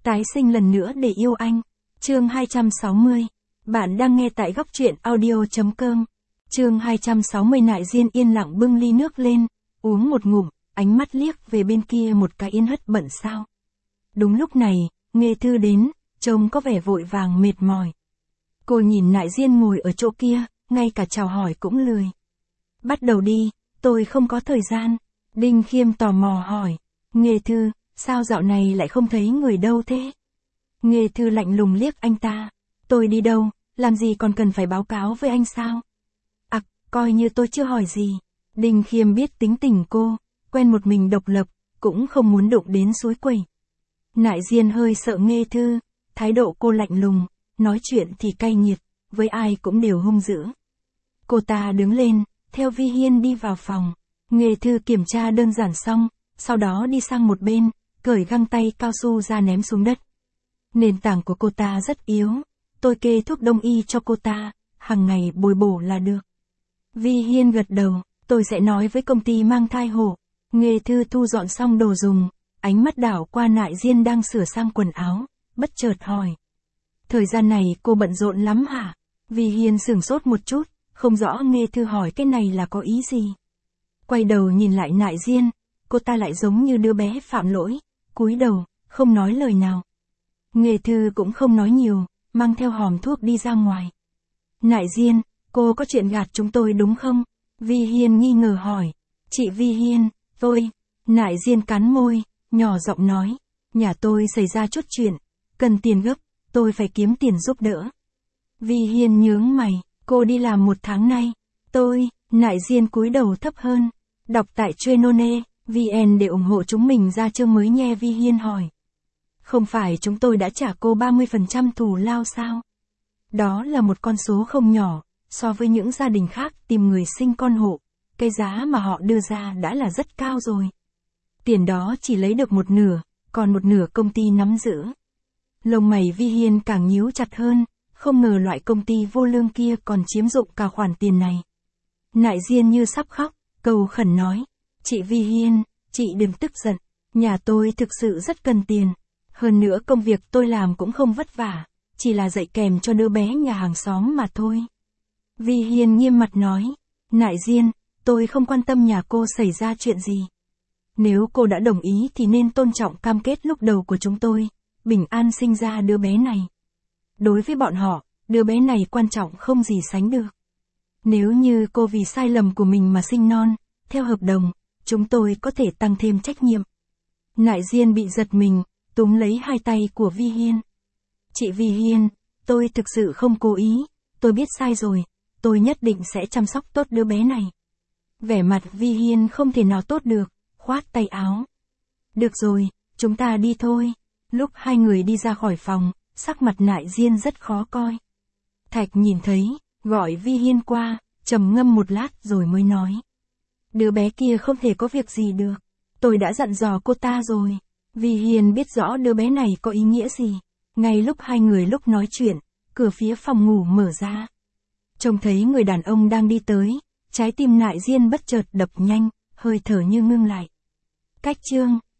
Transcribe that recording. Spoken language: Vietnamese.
Tái sinh lần nữa để yêu anh. Chương 260. Bạn đang nghe tại góc truyện audio.com. Chương 260. Nại Diên yên lặng bưng ly nước lên, uống một ngụm, ánh mắt liếc về bên kia một cái Yên Hất bận sao. Đúng lúc này, Nghê Thư đến, trông có vẻ vội vàng mệt mỏi. Cô nhìn Nại Diên ngồi ở chỗ kia, ngay cả chào hỏi cũng lười. Bắt đầu đi, tôi không có thời gian. Đinh Khiêm tò mò hỏi. Nghê Thư, sao dạo này lại không thấy người đâu thế? Nghê Thư lạnh lùng liếc anh ta. Tôi đi đâu, làm gì còn cần phải báo cáo với anh sao? Coi như tôi chưa hỏi gì. Đinh Khiêm biết tính tình cô, quen một mình độc lập, cũng không muốn đụng đến suối quẩy. Nại Diên hơi sợ Nghê Thư, thái độ cô lạnh lùng, nói chuyện thì cay nghiệt, với ai cũng đều hung dữ. Cô ta đứng lên, theo Vi Hiên đi vào phòng. Nghê Thư kiểm tra đơn giản xong, sau đó đi sang một bên, cởi găng tay cao su ra ném xuống đất. Nền tảng của cô ta rất yếu, tôi kê thuốc đông y cho cô ta, hàng ngày bồi bổ là được. Vi Hiên gật đầu, tôi sẽ nói với công ty mang thai hộ. Nghê Thư thu dọn xong đồ dùng, ánh mắt đảo qua Nại Diên đang sửa sang quần áo, bất chợt hỏi. Thời gian này cô bận rộn lắm hả? Vi Hiên sửng sốt một chút, không rõ Nghê Thư hỏi cái này là có ý gì. Quay đầu nhìn lại Nại Diên, cô ta lại giống như đứa bé phạm lỗi, cúi đầu, không nói lời nào. Nghê Thư cũng không nói nhiều, mang theo hòm thuốc đi ra ngoài. Nại Diên, cô có chuyện gạt chúng tôi đúng không? Vi Hiên nghi ngờ hỏi. Chị Vi Hiên, tôi. Nại Diên cắn môi, nhỏ giọng nói. Nhà tôi xảy ra chút chuyện, cần tiền gấp, tôi phải kiếm tiền giúp đỡ. Vi Hiên nhướng mày, cô đi làm 1 tháng nay. Nại Diên cúi đầu thấp hơn. Đọc tại Trainone.vn để ủng hộ chúng mình ra chương mới nhé. Vi Hiên hỏi. Không phải chúng tôi đã trả cô 30% thù lao sao? Đó là một con số không nhỏ. So với những gia đình khác tìm người sinh con hộ, cái giá mà họ đưa ra đã là rất cao rồi. Tiền đó chỉ lấy được một nửa, còn một nửa công ty nắm giữ. Lông mày Vi Hiên càng nhíu chặt hơn, không ngờ loại công ty vô lương kia còn chiếm dụng cả khoản tiền này. Nại Diên như sắp khóc, cầu khẩn nói. Chị Vi Hiên, chị đừng tức giận, nhà tôi thực sự rất cần tiền. Hơn nữa công việc tôi làm cũng không vất vả, chỉ là dạy kèm cho đứa bé nhà hàng xóm mà thôi. Vi Hiên nghiêm mặt nói, Nại Diên, tôi không quan tâm nhà cô xảy ra chuyện gì. Nếu cô đã đồng ý thì nên tôn trọng cam kết lúc đầu của chúng tôi, bình an sinh ra đứa bé này. Đối với bọn họ, đứa bé này quan trọng không gì sánh được. Nếu như cô vì sai lầm của mình mà sinh non, theo hợp đồng, chúng tôi có thể tăng thêm trách nhiệm. Nại Diên bị giật mình, túm lấy hai tay của Vi Hiên. Chị Vi Hiên, tôi thực sự không cố ý, tôi biết sai rồi. Tôi nhất định sẽ chăm sóc tốt đứa bé này. Vẻ mặt Vi Hiên không thể nào tốt được, khoát tay áo. Được rồi, chúng ta đi thôi. Lúc hai người đi ra khỏi phòng, sắc mặt Nại Diên rất khó coi. Thạch nhìn thấy, gọi Vi Hiên qua, trầm ngâm một lát rồi mới nói. Đứa bé kia không thể có việc gì được. Tôi đã dặn dò cô ta rồi. Vi Hiên biết rõ đứa bé này có ý nghĩa gì. Ngay lúc hai người nói chuyện, cửa phía phòng ngủ mở ra. Trông thấy người đàn ông đang đi tới, trái tim Nại Diên bất chợt đập nhanh, hơi thở như ngưng lại. Cách chương